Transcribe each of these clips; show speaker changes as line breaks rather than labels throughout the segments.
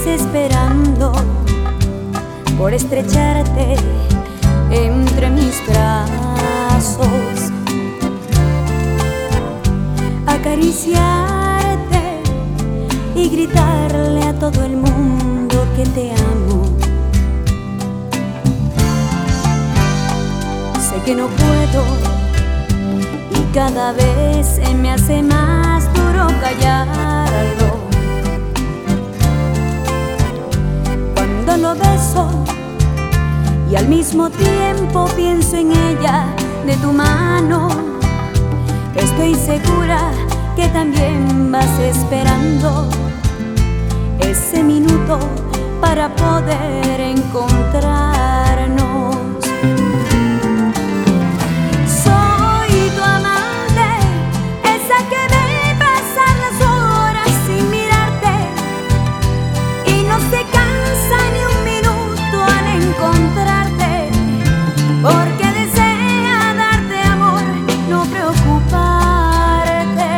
desesperando por estrecharte entre mis brazos, acariciarte y gritarle a todo el mundo que te amo. Sé que no puedo y cada vez se me hace más duro callarlo. Cuando lo beso y al mismo tiempo pienso en ella de tu mano, estoy segura que también vas esperando ese minuto para poder encontrarnos. Soy tu amante, esa que ve pasar las horas sin mirarte y no se cansa ni un minuto al encontrarte, porque desea darte amor, no preocuparte.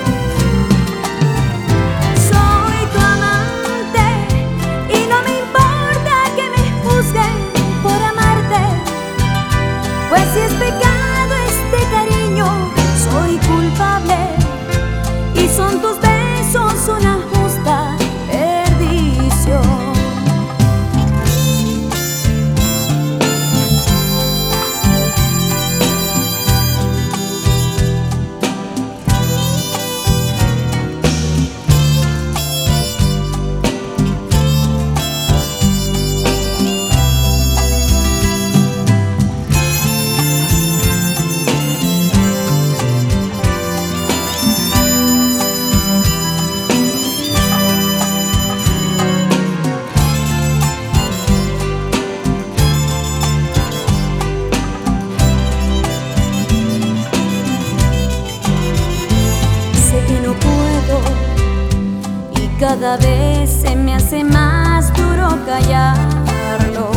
Soy tu amante y no me importa que me juzguen por amarte, pues si es pecado este cariño, soy culpable y son tus besos una justa perdición. Que no puedo y cada vez se me hace más duro callarlo.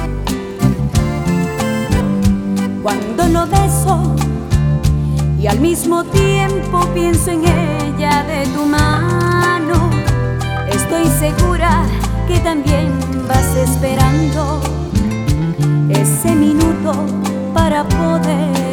Cuando lo beso y al mismo tiempo pienso en ella de tu mano, estoy segura que también vas esperando ese minuto para poder